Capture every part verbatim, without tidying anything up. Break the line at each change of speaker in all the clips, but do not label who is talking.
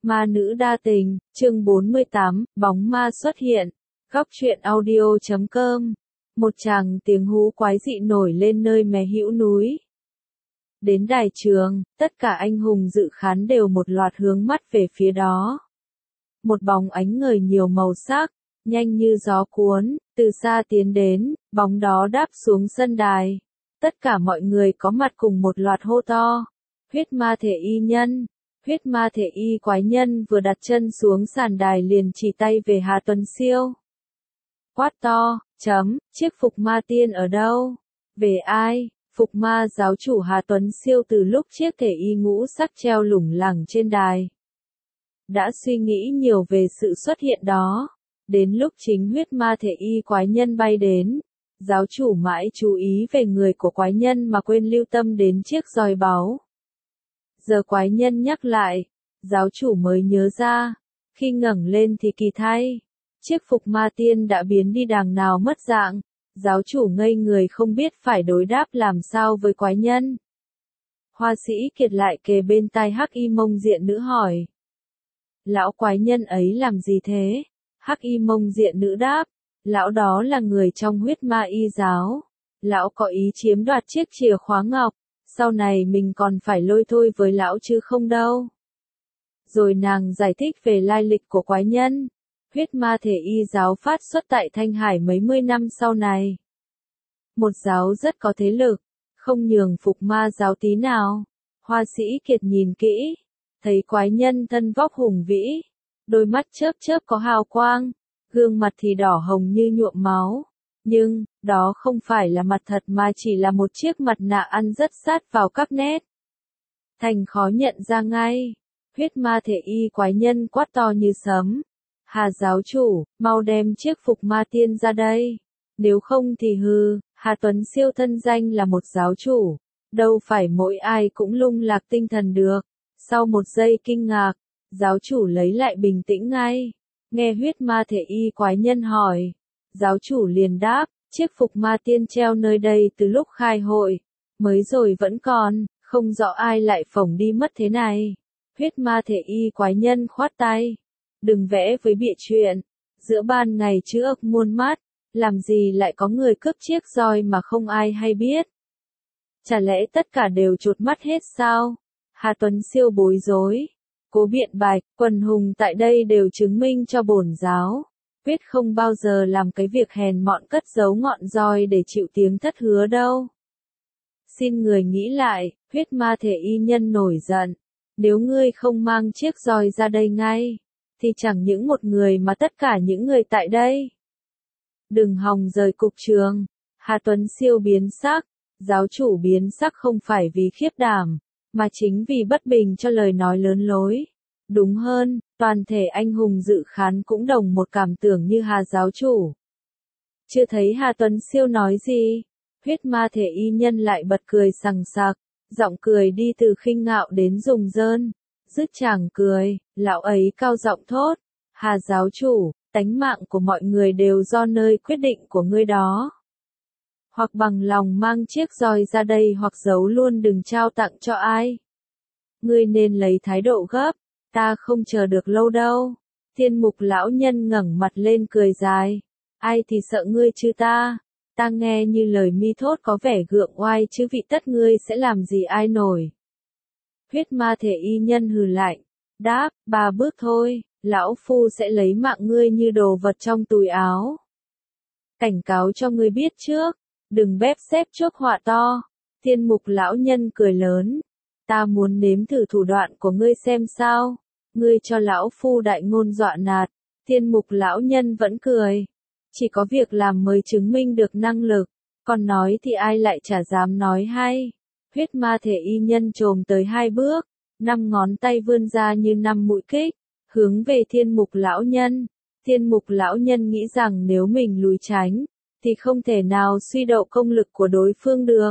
Ma nữ đa tình, chương bốn mươi tám, bóng ma xuất hiện. Góc truyện audio chấm com. Một tràng tiếng hú quái dị nổi lên nơi mé hữu núi. Đến đài trường, tất cả anh hùng dự khán đều một loạt hướng mắt về phía đó. Một bóng ánh ngời nhiều màu sắc, nhanh như gió cuốn, từ xa tiến đến, bóng đó đáp xuống sân đài. Tất cả mọi người có mặt cùng một loạt hô to. Huyết ma thể y nhân. Huyết ma thể y quái nhân vừa đặt chân xuống sàn đài liền chỉ tay về Hà Tuấn Siêu. Quát to, chấm, chiếc phục ma tiên ở đâu? Về ai? Phục ma giáo chủ Hà Tuấn Siêu từ lúc chiếc thể y ngũ sắc treo lủng lẳng trên đài. Đã suy nghĩ nhiều về sự xuất hiện đó. Đến lúc chính huyết ma thể y quái nhân bay đến, giáo chủ mãi chú ý về người của quái nhân mà quên lưu tâm đến chiếc roi báu. Giờ quái nhân nhắc lại, giáo chủ mới nhớ ra, khi ngẩng lên thì kỳ thay, chiếc phục ma tiên đã biến đi đàng nào mất dạng, giáo chủ ngây người không biết phải đối đáp làm sao với quái nhân. Hoa sĩ Kiệt lại kề bên tai Hắc Y Mông Diện Nữ hỏi. Lão quái nhân ấy làm gì thế? Hắc Y Mông Diện Nữ đáp, lão đó là người trong huyết ma y giáo, lão có ý chiếm đoạt chiếc chìa khóa ngọc. Sau này mình còn phải lôi thôi với lão chứ không đâu. Rồi nàng giải thích về lai lịch của quái nhân. Huyết ma thể y giáo phát xuất tại Thanh Hải mấy mươi năm sau này. Một giáo rất có thế lực, không nhường phục ma giáo tí nào. Hoa sĩ Kiệt nhìn kỹ, thấy quái nhân thân vóc hùng vĩ, đôi mắt chớp chớp có hào quang, gương mặt thì đỏ hồng như nhuộm máu. Nhưng, đó không phải là mặt thật mà chỉ là một chiếc mặt nạ ăn rất sát vào các nét. Thành khó nhận ra ngay. Huyết ma thể y quái nhân quát to như sấm. Hà giáo chủ, mau đem chiếc phục ma tiên ra đây. Nếu không thì hư, Hà Tuấn Siêu thân danh là một giáo chủ. Đâu phải mỗi ai cũng lung lạc tinh thần được. Sau một giây kinh ngạc, giáo chủ lấy lại bình tĩnh ngay. Nghe huyết ma thể y quái nhân hỏi. Giáo chủ liền đáp, chiếc phục ma tiên treo nơi đây từ lúc khai hội, mới rồi vẫn còn, không rõ ai lại phổng đi mất thế này. Huyết ma thể y quái nhân khoát tay, đừng vẽ với bịa chuyện, giữa ban ngày chữ ức muôn mắt, làm gì lại có người cướp chiếc roi mà không ai hay biết. Chả lẽ tất cả đều chột mắt hết sao? Hà Tuấn Siêu bối rối, cố biện bạch, quần hùng tại đây đều chứng minh cho bổn giáo. Quyết không bao giờ làm cái việc hèn mọn cất giấu ngọn roi để chịu tiếng thất hứa đâu. Xin người nghĩ lại, huyết ma thể y nhân nổi giận. Nếu ngươi không mang chiếc roi ra đây ngay, thì chẳng những một người mà tất cả những người tại đây. Đừng hòng rời cục trường. Hà Tuấn Siêu biến sắc, giáo chủ biến sắc không phải vì khiếp đảm, mà chính vì bất bình cho lời nói lớn lối. Đúng hơn, toàn thể anh hùng dự khán cũng đồng một cảm tưởng như Hà giáo chủ. Chưa thấy Hà Tuấn Siêu nói gì, huyết ma thể y nhân lại bật cười sằng sặc, giọng cười đi từ khinh ngạo đến rùng rơn. Dứt chàng cười, lão ấy cao giọng thốt, Hà giáo chủ, tánh mạng của mọi người đều do nơi quyết định của ngươi đó. Hoặc bằng lòng mang chiếc roi ra đây hoặc giấu luôn đừng trao tặng cho ai. Ngươi nên lấy thái độ gấp. Ta không chờ được lâu đâu. Thiên mục lão nhân ngẩng mặt lên cười dài. Ai thì sợ ngươi chứ ta. Ta nghe như lời mi thốt có vẻ gượng oai chứ vị tất ngươi sẽ làm gì ai nổi. Huyết ma thể y nhân hừ lạnh. Đáp, ba bước thôi, lão phu sẽ lấy mạng ngươi như đồ vật trong túi áo. Cảnh cáo cho ngươi biết trước, đừng bếp xếp chuốc họa to. Thiên mục lão nhân cười lớn. Ta muốn nếm thử thủ đoạn của ngươi xem sao. Ngươi cho lão phu đại ngôn dọa nạt. Thiên mục lão nhân vẫn cười. Chỉ có việc làm mới chứng minh được năng lực. Còn nói thì ai lại chả dám nói hay. Huyết ma thể y nhân trồm tới hai bước. Năm ngón tay vươn ra như năm mũi kích. Hướng về thiên mục lão nhân. Thiên mục lão nhân nghĩ rằng nếu mình lùi tránh, thì không thể nào suy đậu công lực của đối phương được.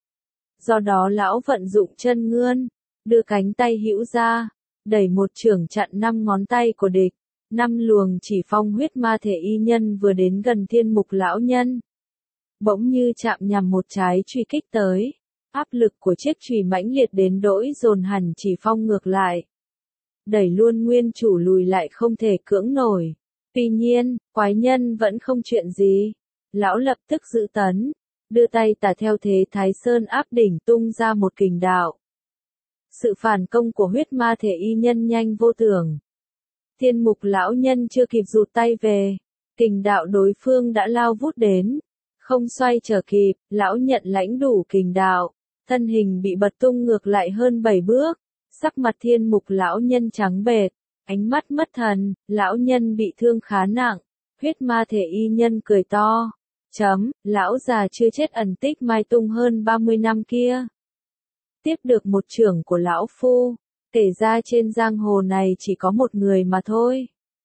Do đó lão vận dụng chân ngươn. Đưa cánh tay hữu ra. Đẩy một chưởng chặn năm ngón tay của địch, năm luồng chỉ phong huyết ma thể y nhân vừa đến gần thiên mục lão nhân. Bỗng như chạm nhằm một trái truy kích tới, áp lực của chiếc chùy mãnh liệt đến đỗi dồn hẳn chỉ phong ngược lại. đẩy luôn nguyên chủ lùi lại không thể cưỡng nổi. Tuy nhiên, quái nhân vẫn không chuyện gì. Lão lập tức giữ tấn, đưa tay tả theo thế Thái Sơn áp đỉnh tung ra một kình đạo. Sự phản công của huyết ma thể y nhân nhanh vô tưởng. Thiên mục lão nhân chưa kịp rụt tay về, kình đạo đối phương đã lao vút đến. Không xoay trở kịp, lão nhận lãnh đủ kình đạo, thân hình bị bật tung ngược lại hơn bảy bước. Sắc mặt thiên mục lão nhân trắng bệch, ánh mắt mất thần, lão nhân bị thương khá nặng. Huyết ma thể y nhân cười to. Chấm, lão già chưa chết ẩn tích mai tung hơn ba mươi năm kia. Tiếp được một chưởng của lão phu, kể ra trên giang hồ này chỉ có một người mà thôi.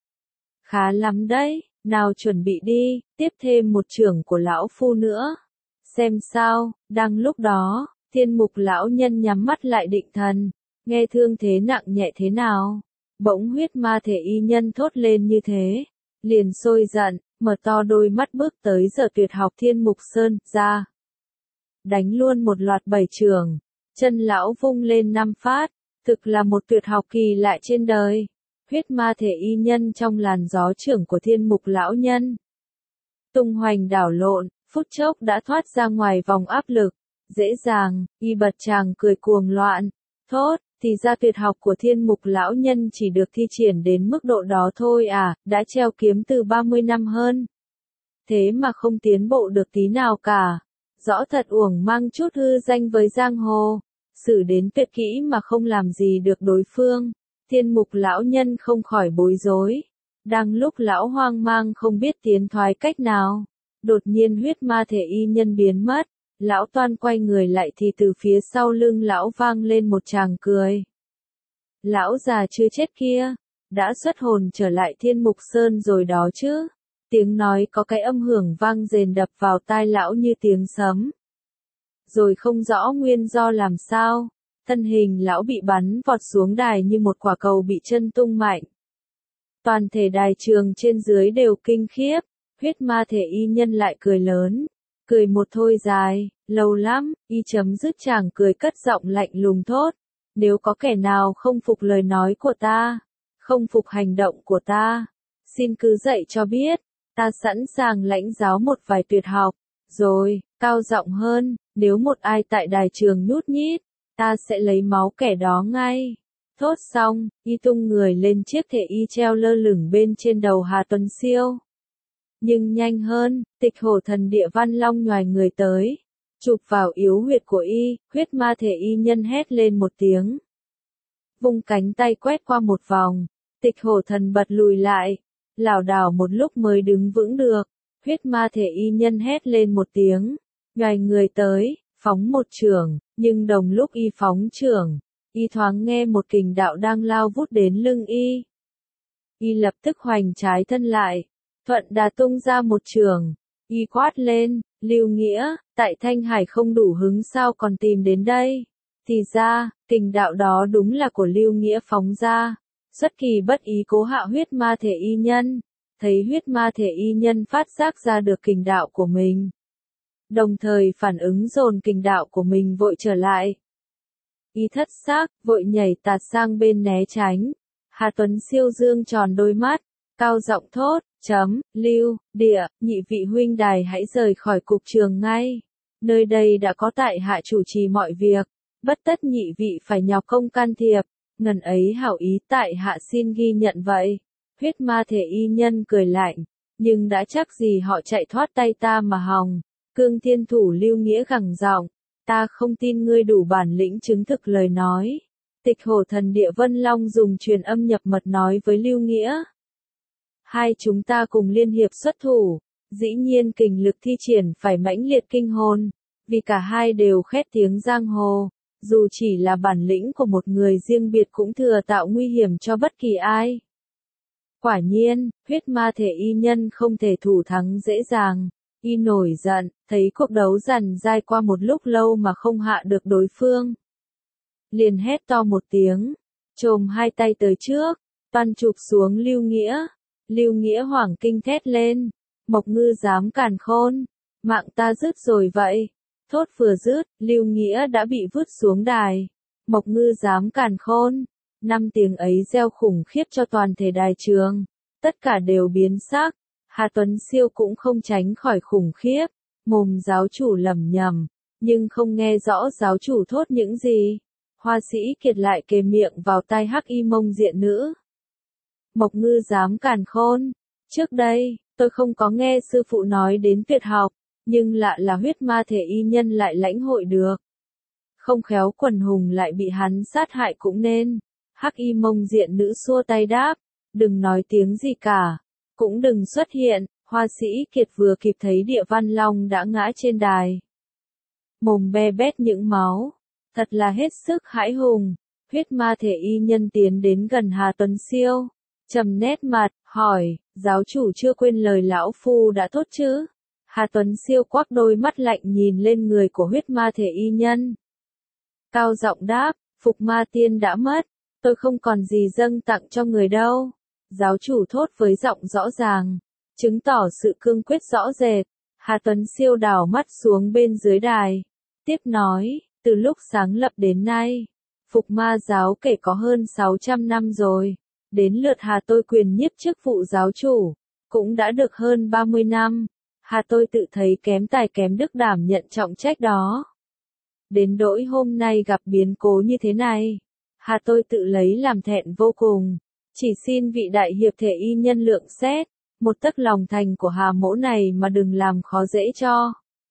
Khá lắm đấy, nào chuẩn bị đi, tiếp thêm một chưởng của lão phu nữa. Xem sao, đang lúc đó, thiên mục lão nhân nhắm mắt lại định thần, nghe thương thế nặng nhẹ thế nào. Bỗng huyết ma thể y nhân thốt lên như thế, liền sôi giận, mở to đôi mắt bước tới giờ tuyệt học thiên mục sơn ra. Đánh luôn một loạt bảy chưởng, chân lão vung lên năm phát, thực là một tuyệt học kỳ lạ trên đời. Huyết ma thể y nhân trong làn gió chưởng của thiên mục lão nhân. Tung hoành đảo lộn, phút chốc đã thoát ra ngoài vòng áp lực. Dễ dàng, y bật chàng cười cuồng loạn. Thốt, thì ra tuyệt học của thiên mục lão nhân chỉ được thi triển đến mức độ đó thôi à, đã treo kiếm từ ba mươi năm hơn. Thế mà không tiến bộ được tí nào cả. Rõ thật uổng mang chút hư danh với giang hồ. Xử đến tuyệt kỹ mà không làm gì được đối phương. Thiên mục lão nhân không khỏi bối rối. Đang lúc lão hoang mang không biết tiến thoái cách nào. Đột nhiên huyết ma thể y nhân biến mất. Lão toan quay người lại thì từ phía sau lưng lão vang lên một tràng cười. Lão già chưa chết kia, đã xuất hồn trở lại thiên mục sơn rồi đó chứ. Tiếng nói có cái âm hưởng vang rền đập vào tai lão như tiếng sấm. Rồi không rõ nguyên do làm sao, thân hình lão bị bắn vọt xuống đài như một quả cầu bị chân tung mạnh. Toàn thể đài trường trên dưới đều kinh khiếp, huyết ma thể y nhân lại cười lớn. Cười một thôi dài, lâu lắm, y chấm dứt chàng cười cất giọng lạnh lùng thốt. Nếu có kẻ nào không phục lời nói của ta, không phục hành động của ta, xin cứ dạy cho biết, ta sẵn sàng lãnh giáo một vài tuyệt học. Rồi, cao giọng hơn, nếu một ai tại đài trường nhút nhít, ta sẽ lấy máu kẻ đó ngay. Thốt xong, y tung người lên chiếc thể y treo lơ lửng bên trên đầu Hà Tuấn Siêu. Nhưng nhanh hơn, tịch hổ thần địa Văn Long nhoài người tới, chụp vào yếu huyệt của y, huyết ma thể y nhân hét lên một tiếng. Vung cánh tay quét qua một vòng, tịch hổ thần bật lùi lại, lảo đảo một lúc mới đứng vững được, huyết ma thể y nhân hét lên một tiếng, nhoài người tới, phóng một chưởng, nhưng đồng lúc y phóng chưởng, y thoáng nghe một kình đạo đang lao vút đến lưng y. Y lập tức hoành trái thân lại. Thuận đà tung ra một trường, y quát lên, Lưu Nghĩa, tại Thanh Hải không đủ hứng sao còn tìm đến đây. Thì ra, kình đạo đó đúng là của Lưu Nghĩa phóng ra. Xuất kỳ bất ý cố hạ huyết ma thể y nhân, thấy huyết ma thể y nhân phát giác ra được kình đạo của mình. Đồng thời phản ứng dồn kình đạo của mình vội trở lại. Y thất xác, vội nhảy tạt sang bên né tránh. Hà Tuấn Siêu dương tròn đôi mắt, cao giọng thốt. Chấm, Lưu, Địa, nhị vị huynh đài hãy rời khỏi cục trường ngay. Nơi đây đã có tại hạ chủ trì mọi việc, bất tất nhị vị phải nhọc công can thiệp, ngần ấy hảo ý tại hạ xin ghi nhận vậy. Huyết ma thể y nhân cười lạnh, nhưng đã chắc gì họ chạy thoát tay ta mà hòng. Cương thiên thủ Lưu Nghĩa gằn giọng, ta không tin ngươi đủ bản lĩnh chứng thực lời nói. Tịch hổ thần địa Vân Long dùng truyền âm nhập mật nói với Lưu Nghĩa. Hai chúng ta cùng liên hiệp xuất thủ, dĩ nhiên kình lực thi triển phải mãnh liệt kinh hồn, vì cả hai đều khét tiếng giang hồ, dù chỉ là bản lĩnh của một người riêng biệt cũng thừa tạo nguy hiểm cho bất kỳ ai. Quả nhiên, huyết ma thể y nhân không thể thủ thắng dễ dàng, y nổi giận, thấy cuộc đấu dằn dai qua một lúc lâu mà không hạ được đối phương. Liền hét to một tiếng, chồm hai tay tới trước, toan chụp xuống Lưu Nghĩa. Lưu Nghĩa hoảng kinh thét lên, Mộc Ngư dám càn khôn, mạng ta dứt rồi vậy. Thốt vừa dứt, Lưu Nghĩa đã bị vứt xuống đài. Mộc Ngư dám càn khôn, Năm tiếng ấy gieo khủng khiếp cho toàn thể đài trường. Tất cả đều biến sắc. Hà Tuấn Siêu cũng không tránh khỏi khủng khiếp. Mồm giáo chủ lẩm nhẩm, nhưng không nghe rõ giáo chủ thốt những gì. Hoa Sĩ Kiệt lại kề miệng vào tai Hắc Y Mông Diện Nữ. Mộc Ngư dám càn khôn. Trước đây, tôi không có nghe sư phụ nói đến tuyệt học, nhưng lạ là huyết ma thể y nhân lại lãnh hội được. Không khéo quần hùng lại bị hắn sát hại cũng nên. Hắc Y Mông Diện Nữ xua tay đáp, đừng nói tiếng gì cả, cũng đừng xuất hiện. Hoa Sĩ Kiệt vừa kịp thấy Địa Văn Long đã ngã trên đài. Mồm be bét những máu, thật là hết sức hãi hùng. Huyết ma thể y nhân tiến đến gần Hà Tuấn Siêu, trầm nét mặt, hỏi, giáo chủ chưa quên lời lão phu đã thốt chứ? Hà Tuấn Siêu quắc đôi mắt lạnh nhìn lên người của huyết ma thể y nhân. Cao giọng đáp, Phục Ma Tiên đã mất, tôi không còn gì dâng tặng cho người đâu. Giáo chủ thốt với giọng rõ ràng, chứng tỏ sự cương quyết rõ rệt. Hà Tuấn Siêu đảo mắt xuống bên dưới đài, tiếp nói, từ lúc sáng lập đến nay, Phục Ma giáo kể có hơn sáu trăm năm rồi, đến lượt Hà tôi quyền nhiếp chức vụ giáo chủ, cũng đã được hơn ba mươi năm. Hà tôi tự thấy kém tài kém đức đảm nhận trọng trách đó. Đến nỗi hôm nay gặp biến cố như thế này, Hà tôi tự lấy làm thẹn vô cùng, chỉ xin vị đại hiệp thể y nhân lượng xét, một tấc lòng thành của Hà mỗ này mà đừng làm khó dễ cho.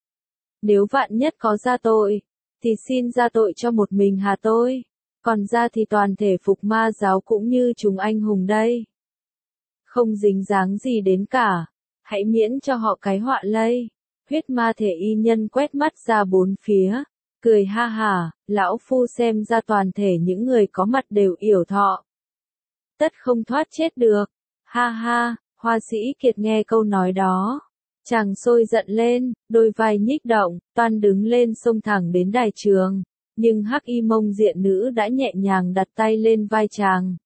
Nếu vạn nhất có ra tội, thì xin ra tội cho một mình Hà tôi, còn ra thì toàn thể Phục Ma giáo cũng như chúng anh hùng đây. Không dính dáng gì đến cả, hãy miễn cho họ cái họa lây. Huyết ma thể y nhân quét mắt ra bốn phía, cười ha hả, lão phu xem ra toàn thể những người có mặt đều yểu thọ. Tất không thoát chết được, ha ha. Hoa Sĩ Kiệt nghe câu nói đó, chàng sôi giận lên, đôi vai nhích động, toan đứng lên xông thẳng đến đài trường, nhưng Hắc Y Mông Diện Nữ đã nhẹ nhàng đặt tay lên vai chàng.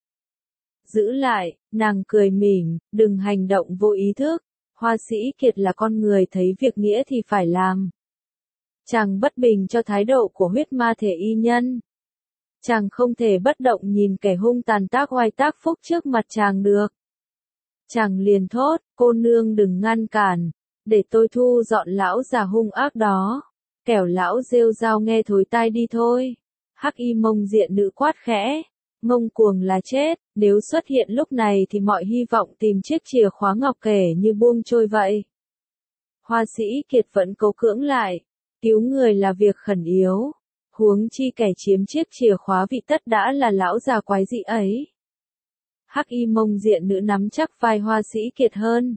Giữ lại, nàng cười mỉm, đừng hành động vô ý thức. Hoa Sĩ Kiệt là con người thấy việc nghĩa thì phải làm. Chàng bất bình cho thái độ của huyết ma thể y nhân. Chàng không thể bất động nhìn kẻ hung tàn tác oai tác phúc trước mặt chàng được. Chàng liền thốt, cô nương đừng ngăn cản, để tôi thu dọn lão già hung ác đó. Kẻo lão rêu rao nghe thối tai đi thôi. Hắc Y Mông Diện Nữ quát khẽ, ngông cuồng là chết, nếu xuất hiện lúc này thì mọi hy vọng tìm chiếc chìa khóa ngọc kể như buông trôi vậy. Hoa Sĩ Kiệt vẫn cố cưỡng lại, cứu người là việc khẩn yếu, huống chi kẻ chiếm chiếc chìa khóa vị tất đã là lão già quái dị ấy. Hắc Y Mông Diện Nữ nắm chắc vai Hoa Sĩ Kiệt hơn.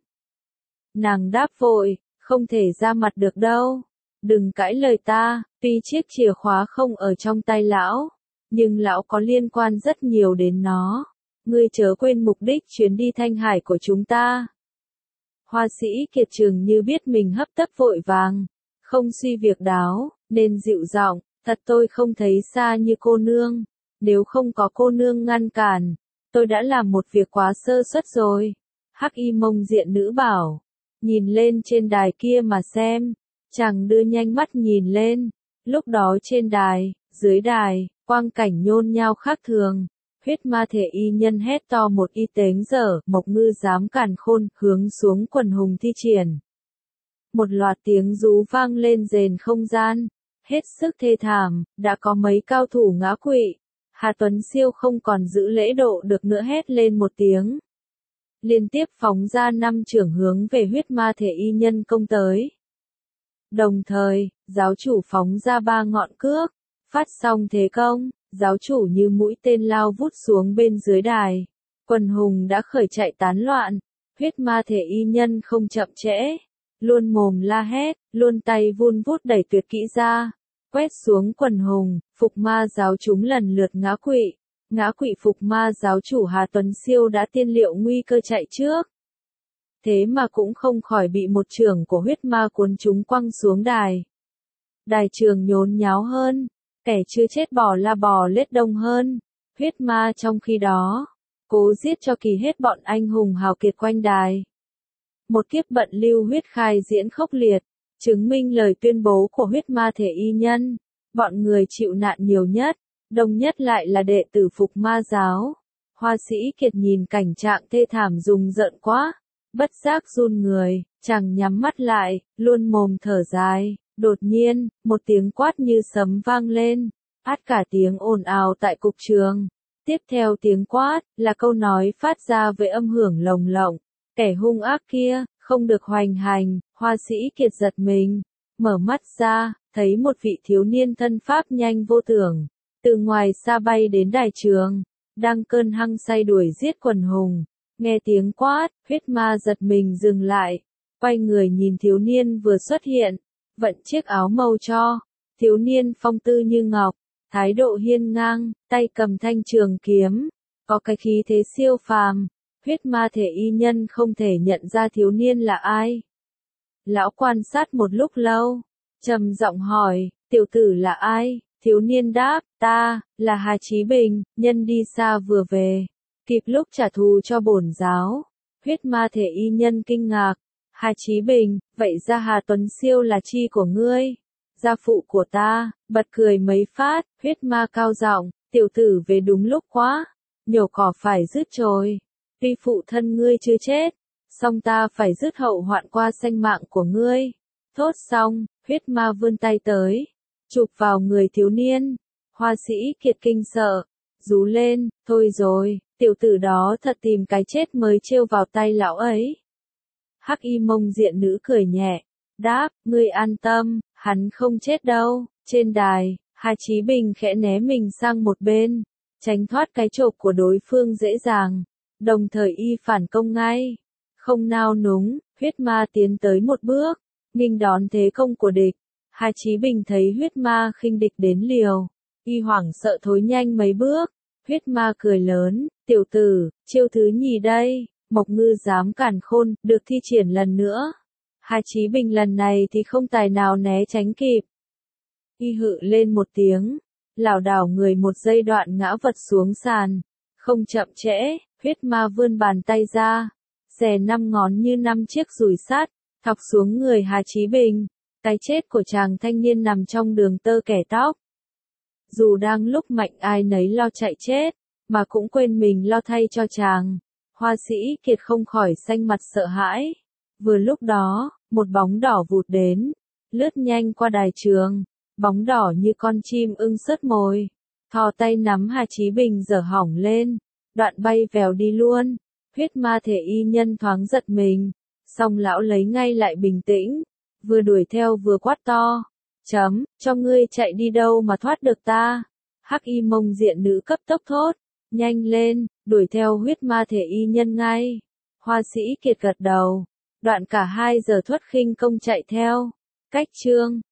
Nàng đáp vội, không thể ra mặt được đâu. Đừng cãi lời ta, tuy chiếc chìa khóa không ở trong tay lão, nhưng lão có liên quan rất nhiều đến nó. Ngươi chớ quên mục đích chuyến đi Thanh Hải của chúng ta. Hoa Sĩ Kiệt chừng như biết mình hấp tấp vội vàng, không suy việc đáo, nên dịu giọng, thật tôi không thấy xa như cô nương. Nếu không có cô nương ngăn cản, tôi đã làm một việc quá sơ suất rồi. Hắc Y Mông Diện Nữ bảo, nhìn lên trên đài kia mà xem. Chàng đưa nhanh mắt nhìn lên, lúc đó trên đài, dưới đài, quang cảnh nhôn nhao khác thường. Huyết ma thể y nhân hét to một y tếnh dở, Mộc Ngư dám càn khôn, hướng xuống quần hùng thi triển. Một loạt tiếng rú vang lên rền không gian, hết sức thê thảm, đã có mấy cao thủ ngã quỵ. Hà Tuấn Siêu không còn giữ lễ độ được nữa hét lên một tiếng. Liên tiếp phóng ra năm chưởng hướng về huyết ma thể y nhân công tới. Đồng thời, giáo chủ phóng ra ba ngọn cước, phát xong thế công, giáo chủ như mũi tên lao vút xuống bên dưới đài. Quần hùng đã khởi chạy tán loạn, huyết ma thể y nhân không chậm trễ, luôn mồm la hét, luôn tay vun vút đẩy tuyệt kỹ ra, quét xuống quần hùng. Phục Ma giáo chúng lần lượt ngã quỵ, ngã quỵ Phục Ma giáo chủ Hà Tuấn Siêu đã tiên liệu nguy cơ chạy trước. Thế mà cũng không khỏi bị một chưởng của huyết ma cuốn chúng quăng xuống đài. Đài trường nhốn nháo hơn, kẻ chưa chết bò la bò lết đông hơn. Huyết ma trong khi đó, cố giết cho kỳ hết bọn anh hùng hào kiệt quanh đài. Một kiếp bận lưu huyết khai diễn khốc liệt, chứng minh lời tuyên bố của huyết ma thể y nhân. Bọn người chịu nạn nhiều nhất, Đồng nhất lại là đệ tử phục ma giáo. Hoa Sĩ Kiệt nhìn cảnh trạng thê thảm rùng rợn quá, bất giác run người, chàng nhắm mắt lại, luôn mồm thở dài. Đột nhiên, một tiếng quát như sấm vang lên, át cả tiếng ồn ào tại cục trường. Tiếp theo tiếng quát, là câu nói phát ra với âm hưởng lồng lộng. Kẻ hung ác kia, không được hoành hành. Hoa Sĩ Kiệt giật mình, mở mắt ra, thấy một vị thiếu niên thân pháp nhanh vô tưởng, từ ngoài xa bay đến đài trường, đang cơn hăng say đuổi giết quần hùng. Nghe tiếng quát, huyết ma giật mình dừng lại, quay người nhìn thiếu niên vừa xuất hiện, vận chiếc áo màu cho. Thiếu niên phong tư như ngọc, thái độ hiên ngang, tay cầm thanh trường kiếm, có cái khí thế siêu phàm. Huyết ma thể y nhân không thể nhận ra thiếu niên là ai. Lão quan sát một lúc lâu, trầm giọng hỏi, tiểu tử là ai? Thiếu niên đáp, ta, là Hà Chí Bình, nhân đi xa vừa về, kịp lúc trả thù cho bổn giáo. Huyết ma thể y nhân kinh ngạc, Hà Chí Bình, vậy ra Hà Tuấn Siêu là chi của ngươi? Gia phụ của ta, bật cười mấy phát. Huyết ma cao giọng, tiểu tử về đúng lúc quá, nhổ cỏ phải dứt chồi. Tuy phụ thân ngươi chưa chết, song ta phải dứt hậu hoạn qua sanh mạng của ngươi. Thốt xong, huyết ma vươn tay tới, chụp vào người thiếu niên. Hoa Sĩ Kiệt kinh sợ, rú lên, thôi rồi, tiểu tử đó thật tìm cái chết mới trêu vào tay lão ấy. Hắc y mông diện nữ cười nhẹ, đáp, ngươi an tâm, hắn không chết đâu. Trên đài, Hà Chí Bình khẽ né mình sang một bên, tránh thoát cái chộp của đối phương dễ dàng, đồng thời y phản công ngay. Không nao núng, huyết ma tiến tới một bước, nghênh đón thế công của địch. Hà Chí Bình thấy huyết ma khinh địch đến liều, y hoảng sợ thối nhanh mấy bước. Huyết ma cười lớn, tiểu tử, chiêu thứ nhì đây. Mộc Ngư dám cản khôn, được thi triển lần nữa. Hà Chí Bình lần này thì không tài nào né tránh kịp. Y hự lên một tiếng, lảo đảo người một giây đoạn ngã vật xuống sàn. Không chậm trễ, huyết ma vươn bàn tay ra, xẻ năm ngón như năm chiếc dùi sắt, thọc xuống người Hà Chí Bình. Cái chết của chàng thanh niên nằm trong đường tơ kẻ tóc. Dù đang lúc mạnh ai nấy lo chạy chết, mà cũng quên mình lo thay cho chàng. Hoa Sĩ Kiệt không khỏi xanh mặt sợ hãi. Vừa lúc đó, một bóng đỏ vụt đến, lướt nhanh qua đài trường. Bóng đỏ như con chim ưng sớt mồi, thò tay nắm Hà Chí Bình giở hỏng lên, đoạn bay vèo đi luôn. Huyết ma thể y nhân thoáng giật mình, song lão lấy ngay lại bình tĩnh, vừa đuổi theo vừa quát to, chấm, cho ngươi chạy đi đâu mà thoát được ta. Hắc y mông diện nữ cấp tốc thốt, nhanh lên, đuổi theo huyết ma thể y nhân ngay. Hoa Sĩ Kiệt gật đầu, đoạn cả hai giờ thoát khinh công chạy theo. Cách chương